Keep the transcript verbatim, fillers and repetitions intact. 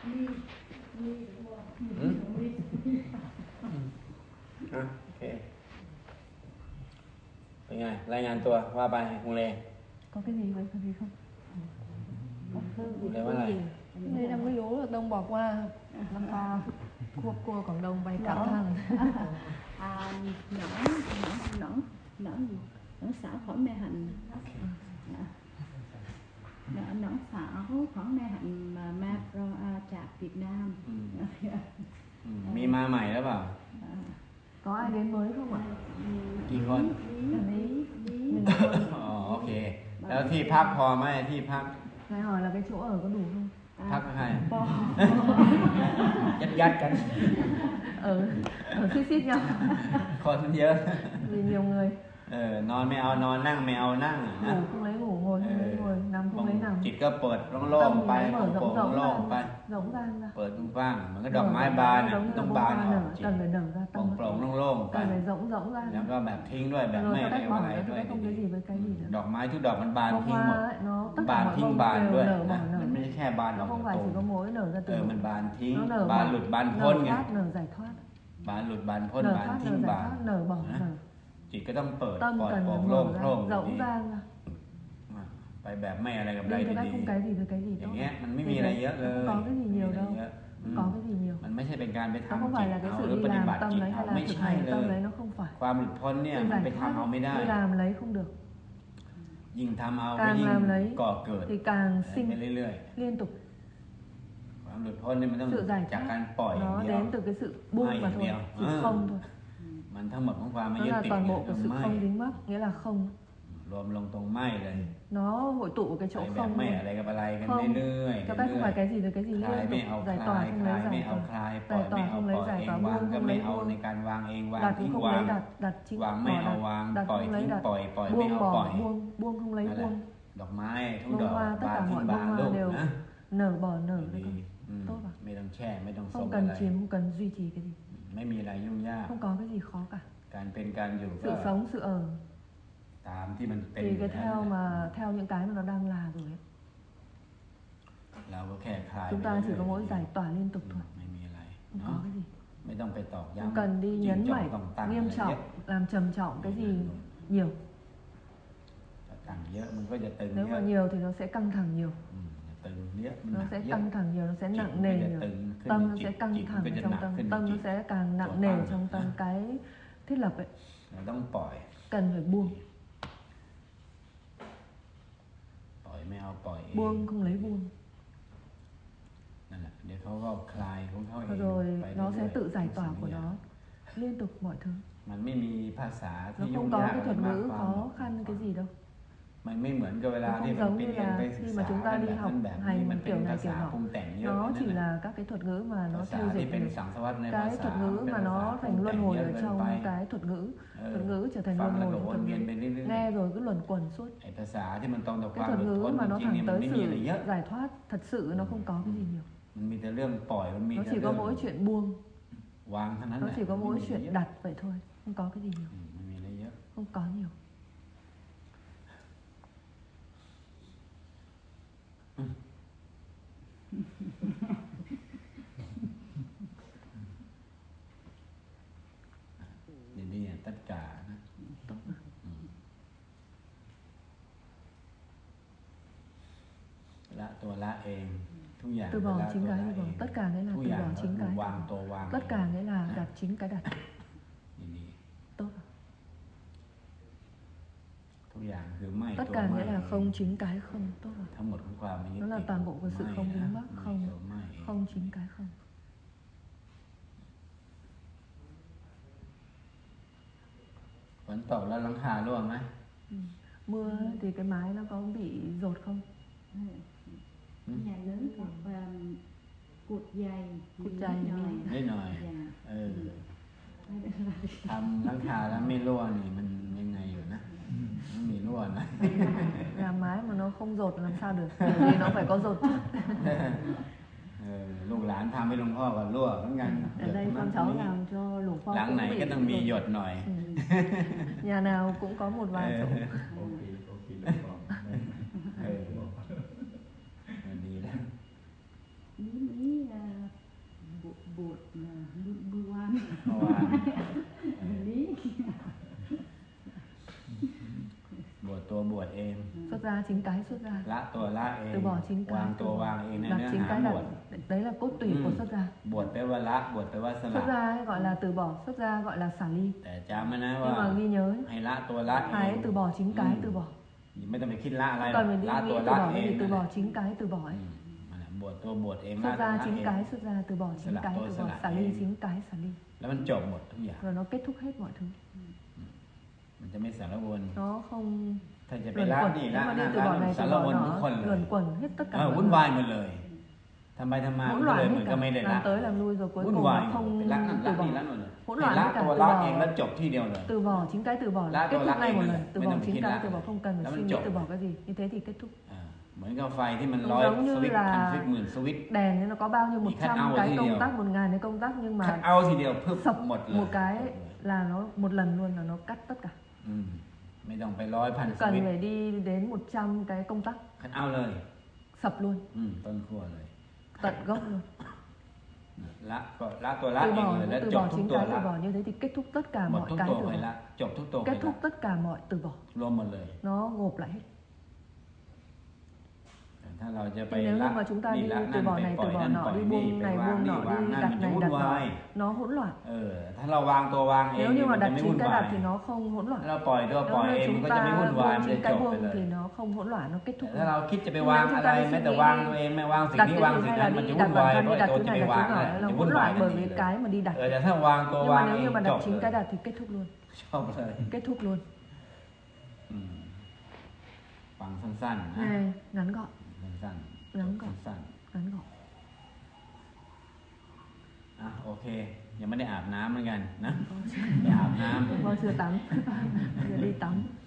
อืมอ่ะโอเคเป็นไงรายงานตัวว่าไปคุณเล có cái gì vậy, có gì không? คุณเลว่าอะไร Đây là mớiรู้là Đông bỏ qua năm ba cua cua Quảng Đông bay cả thang. À, nõn nõn nõn nõn gì nõn xả khỏi mê hạnh, nõn nõn xả khỏi mê hạnh mà ma pro a chạp Việt Nam. อืมอืมมีมาใหม่แล้วเปล่า Có ai đến mới không ạ? กี่คน Ở đấy mình อ๋อโอเค แล้วที่พักพอไหมที่พัก Ngài hỏi là cái chỗ ở có đủ không? พักให้ Bo ยัดยัดๆกัน Ở ở xít xít nhau คนมันเยอะ vì nhiều người เออนอนไม่เอานอนนั่งไม่เอานั่งอะนะ ngủ không lấy ngủ, ngồi không lấy ngồi, nằm không lấy nằm. จิตก็เปิดโล่งๆไป Tâm mở โปร่ rộng ง rộng ๆโล่งๆไป ra, rộng ra ra. เปิดกว้างๆเหมือนกับดอกไม้บานน่ะ Giống như ต้อง bông บาน hoa ออก nở, จิต cần phải nở ra โป tâm ร่ง nó ๆโล่งๆไป cần phải rỗng rỗng ra. แล้วก็แบบทิ้งด้วยแบบ Rồi ไม่ có อะไร cách bỏ อะไร nữa, ด้วย cái không cái gì với cái gì ด nữa. อกไม้ทุกดอกมันบาน Bông ทิ้งหมด hoa ấy, nó tất บา cả น mọi ทิ้ง bông บาน đều ด้วย nở นะ bỏ มัน nở. ไม่ใช่แค่บานอ Nó อก không จาก phải ตู chỉ có mỗi nở ra เอ từ อ một. มันบานทิ้ง Nó nở บาน bỏ, หลุดบานพ้น nở ไง thoát, nở giải thoát. บานหลุดบานพ้น Nở บาน thoát, ทิ้ง nở giải บาน thoát, nở bỏ, นะ nở. จิตก็ต้องเปิด Tâm ปล่อย cần โปร่ phải งโล่ง mở โล่ง ra, rỗng ra ra. ไปแบบไม่อะไรกับอะไร Đi cái đấy ดี không cái gì với cái gì ๆอย่า đâu. งเงี้ยมันไม่มีอะไรเยอะเลย Không có cái gì nhiều ไม่มี đâu. อะไรเยอะอืม Không có cái gì nhiều. มันไม่ใช่เป็นการไป Nó ทำ không จิ phải ต là cái เอา sự หรือ đi ปฏิ làm บัติ tâm จิต đấy เอา hay ไม่ là thực ใช่ hành เล tâm ย đấy, nó không phải. ความหลุดพ้นเนี่ย Sự มัน giải ไปทำเอา thoát ไม่ได้ đi làm lấy không được. ยิ่งทำเอาก็ Càng ยิ่ง làm lấy ก่อเกิด thì càng ไป sinh เรื่อย liên tục. ๆความหลุดพ้นเนี่ยมันต้อง Sự giải จาก thoát การปล่อยอย่าง nó เดียว đến từ cái sự buông Hay mà อย่าง thôi, เดียว chỉ เออ không thôi. มันทั้งหมดของความไม่ Nó ยึด là ติด toàn เนี่ย bộ của sự ไม่ không dính mắc, nghĩa là không. รวมลงตรงไม่เลย Nó hội tụ ở cái ไป chỗ แบบ không ไม่ thôi. อะไรกับอะไรกัน Không เรื่อยๆ cho phép không เรื่อ phải ย cái gì với cái gì ๆคลาย liên ไม่ tục, เอา giải คลา tỏa ย không คลาย lấy ไม่ giải เอา tỏa. คลายปล่อย Giải tỏa ไม่เอา không ป lấy ล่อย giải เอง tỏa, วาง buông ก็ không ไม่ lấy เอาใน buông. การวางเองวาง Đặt ทิ้ง cũng không วาง lấy đặt, đặt chính วางไม่ bỏ เอา đặt, วาง đặt ปล่อย không ทิ้ lấy ง đặt, ปล่อยปล่อยไม่ buông เอาปล่อย bỏ, buông, buông không lấy นั่นแหละ buông. ดอกไม้ทุก Bông ดอก hoa, tất บาน cả ทิ้ง mọi บาน bông ลู hoa ก đều นะ nở bỏ nở ดี đấy con. อืม Tốt à? ไม่ต้องแช่ไม่ต้องสม Không อะ cần ไร chiếm, không cần duy trì cái gì. ไม่มีอะไรยุ่งยาก Không có cái gì khó cả. การเป็นการอยู่ก็ Sự sống, sự ở ตามที่มันเป็น thì อยู่ cái แล้ว theo นั่นแหละ mà theo những cái mà nó đang là rồi ấy. เราก็แค่คลาย Chúng ไป ta เรื่ chỉ อย có ๆ mỗi giải tỏa liên tục อืม thôi. ไม่มีอะไร Không เนาะ có cái gì. ไม่ต้องไปตอก Không ย้ำ cần đi ยิ่ง nhấn จ่อง mạnh, ต้องตั้ง nghiêm อะไรเย trọng, อะ làm trầm trọng cái gì nhiều. ถ้าตั้งเยอะมันก็จะตึง Nếu เย mà อะ nhiều thì nó sẽ căng thẳng nhiều. อืมจะตึงเยอะมันห Nó นัก sẽ เยอะ căng thẳng nhiều, nó sẽ จิต nặng มันก็ nề จะ nhiều. ตึงขึ้น Tâm ใน nó จิ sẽ ต căng จิตมัน thẳng ก็จะ trong หนัก tâm, ขึ้นใน tâm จิ nó ต sẽ càng nặng Chỗ nề tăng. trong tâm. Cái thiết lập ấy เราต้องปล่อย cần phải buông, ปล่อยไม่เอาปล่อยเอง buông không lấy buông. นั่นแหละเดี๋ยวเขาก็คลายของเขาเอง Rồi ไป nó เรื่ sẽ อยๆ tự giải ทุกสิ่ tỏa งทุ của กอย่าง nó liên tục mọi thứ. มันไม่มีภาษา Nó ที่ยุ่ง không có ยาก cái อะไร thuật มาก ngữ ความ khó khăn cái gì đâu. มันไม่เหมือนกับเวลา Nó ที่ không มัน giống ไป như เรียน là ไปศึก khi ษา mà chúng ta กัน đi แบบ học นั้นแบบนี้ hành มันเป็น kiểu ภา này kiểu ษา nọ. ปรุงแต่งเยอะ Nó นั่ chỉ นแหละ là các cái thuật ngữ mà ภา nó ษา theo ที่ dịch เป็น được. สังสวัตในภา Cái ษา thuật ngữ เป็น mà ภาษา nó ปรุง thành แต่ luân ง hồi เยอะ ở เกิน trong ไป cái thuật ngữ. เออ Thuật ngữ trở thành ฟัง luân แล้ว hồi ก็ trong วน thuật เวียน ngữ. ไปเรื่อย Nghe rồi cứ luẩn quẩn suốt. ๆไอ้ภาษาที่มันตรงต่อค Cái วาม thuật หลุด ngữ พ้น mà จ nó ริงๆ thẳng เนี่ยมัน tới ไม่มีอะไร sự เยอะ giải thoát thật sự nó không có cái gì nhiều. มันมีแต่เรื่องปล่อยมันมี Nó แต่ chỉ เรื่ có อง mỗi chuyện buông, วางเท่านั้น nó แหละ chỉ có ไม่ mỗi มีอะไร chuyện เยอะ đặt vậy thôi. Không có cái gì nhiều, อืมไม่มีอะไรเยอะ không có nhiều. ดีๆอ่ะtất cả นะอืมละตัวละเองทุกอย่าง Từ ละ bỏ ตัว chính ละ cái เอ từ bỏ. ง Tất cả nghĩa là ทุก từ อย่าง bỏ chính ก็ cái. วางตัววาง Tất cả nghĩa là đặt chính cái đặt. ดี Tốt. ๆทุกอย่างคือไม่ Tất ตัว cả ไม่ nghĩa là không chính cái không. Tốt rồi. ทั้งหมดของความไม่ยึด Nó là ติด toàn bộ của sự ไม่ không นะ dính mắc, ไม่ không ตัวไม่เอง không chính cái không. ฝนตกแล้วหลังคาร่วงไหม Ừ. Mưa thì cái mái nó có bị dột không? Nhà lớn thuộc um, cụt dày, Cụt nhiều dày nhỏ. nhiều. นิดหน่อย Dạ. เออทำหลังคาแล้วไม่ร่วงนี่มันยังไงอยู่นะไม่มีร่วงนะ Làm mái mà nó không dột làm sao được? Bởi vì nó phải có dột chứ. เออลูกหลานทำให้หลวงพ่อก็รั่วเหมือนกัน Ở đây con cháu làm cho Lục หลัง Phong ไหน cũng ก็ bị ต้องมีหย dột. ดหน่อย Ừ. Nhà nào cũng có một vài chỗ. โอเคโอเคเออดีแล้ว Ý, ý, à, xuất ra chính cái xuất ra ละตัวละเอง từ bỏ chính วาง cái ตัว từ วาง bỏ เองใน đặt เนื้อ chính หา cái บ đặt วช đấy là cốt tủy của xuất ra บวชแปลว่าละบวชแปลว่าสละ xuất ra ấy gọi là từ bỏ xuất ra gọi là xả ly แต่จำไว้นะ nhưng ว่า mà ghi nhớ ให้ละตัวละเอง hãy từ bỏ chính cái Ừ. từ bỏ ไม่ต้องไปคิดละอะไรหรอก còn mình đi ละ nghĩ ตัว từ ละ bỏ เอ cái ง gì từ bỏ chính cái từ bỏ อื ấy มนั่นแหละบวชตัวบวชเองละ xuất ตัว ra ละ chính เอง cái xuất ra từ bỏ chính Sạ cái tôi từ sạ bỏ lại xả ly em. chính cái xả ly แล้วมันจบหมดทุกอย่าง rồi nó kết thúc hết mọi thứ มันจะไม่สารวน nó không ถ้าจะไป luẩn ละ quẩn นี่ nếu ละ mà đi นั่น từ ละ bỏ นี่ này สา từ ร bỏ วนทุกคน nọ เลย luẩn quẩn hết tất เอ cả อ mọi วุ่น người. วายหมดเลยทำไปทำมา hỗn มันก็เลย loạn เหมือน hết ก็ cả ไม่ได้ละ làm tới làm lui rồi cuối วุ่น cùng วาย nó หมด không ไปละนั่น từ ละนี่ bỏ ละนู่นเลย hỗn ให้ loạn ละ hết cả ตัว từ ละ bỏ เองแล้วจบที่เดียวเลย từ bỏ chính cái từ bỏ Lá là kết tôi thúc lá ngay eng một rồi. lần từ Mới bỏ làm chính khi cái lá. từ bỏ không cần Là phải mình suy nghĩ chọn. từ bỏ cái gì như thế thì kết thúc อ่าเหมือนกับไฟที่มัน Cũng ร้อย giống ส như วิตช์ là พันสวิตช์หมื่นสวิตช์ đèn nên nó có bao nhiêu một Chỉ khát trăm ao cái thì công điều. tắc một ngàn cái công tắc nhưng คัด mà เอาทีเดียวพึบ sập หมดเลย một cái là nó một lần luôn là nó cắt tất cả อืมไม่ต้องไปร้อยพันส cần วิตช์ phải đi đến một trăm cái công tắc คัดเอาเลย sập luôn อืมต้นขั้วเลย tận gốc luôn ละก็ละตัวละ từ เอง bỏ เลยแล้ว từ จบ bỏ ทุก chính ตัว cái từ ละ bỏ như thế thì kết thúc tất cả หมด mọi ทุก cái ตัว từ ไป bỏ ละจบทุกตัวไป kết ละ thúc tất cả mọi từ bỏ รวมหมดเลย nó gộp lại hết แต่ถ้าเราจะไป nhưng nếu ละ như mà chúng ta นี่ đi ละ từ นั่น bỏ ไป này ปล่อ từ ย bỏ นั่น nọ ปล่อย đi นี่ buông ไป này วาง buông นี่ nọ วาง đi นั่น đặt มันจะ này วุ่น đặt วาย nọ nó hỗn loạn เออถ้าเราวางตัววางเอง nếu như mà มันจะ đặt ไม่ chính วุ่น cái วา đặt ย thì nó không hỗn loạn ถ้าเราปล่อยตัวปล่อย nếu เอง như มัน chúng ก็จะไม่วุ่ ta นวาย buông มันจะ chính จ cái บไป buông เลย thì nó không hỗn loạn nó kết แต่ thúc ถ้า luôn เราคิดจะไป Nhưng วาง nếu chúng อะไร ta đi แม้แต่ suy nghĩ วาง đi ตัวเองไม่วางสิ่ง đặt นี้ cái วาง gì สิ่ง hay นั้ là นมัน đi จะ đặt วุ่น bản วาย thân เพ đi ราะไอ้ đặt ตัว thứ จะ này ไป đặt วาง thứ อะ nọ ไร là จะ hỗn วุ่นวาย loạn ทัน bởi ที vì เลย cái mà đi đặt เออแต่ถ้าวางตัว nhưng วาง mà nếu เอ như ง mà จ đặt บ chính เล cái ย đặt thì kết thúc luôn ชอบเลย kết thúc luôn อืมฟังสั้นๆนะ này ngắn gọn สั้นๆ ngắn gọn สั้น ngắn gọn ๆอ่ะโอเค ยังไม่ได้อาบน้ำเหมือนกันนะ ไม่อาบน้ำ vâng chưa tắm giờ đi tắm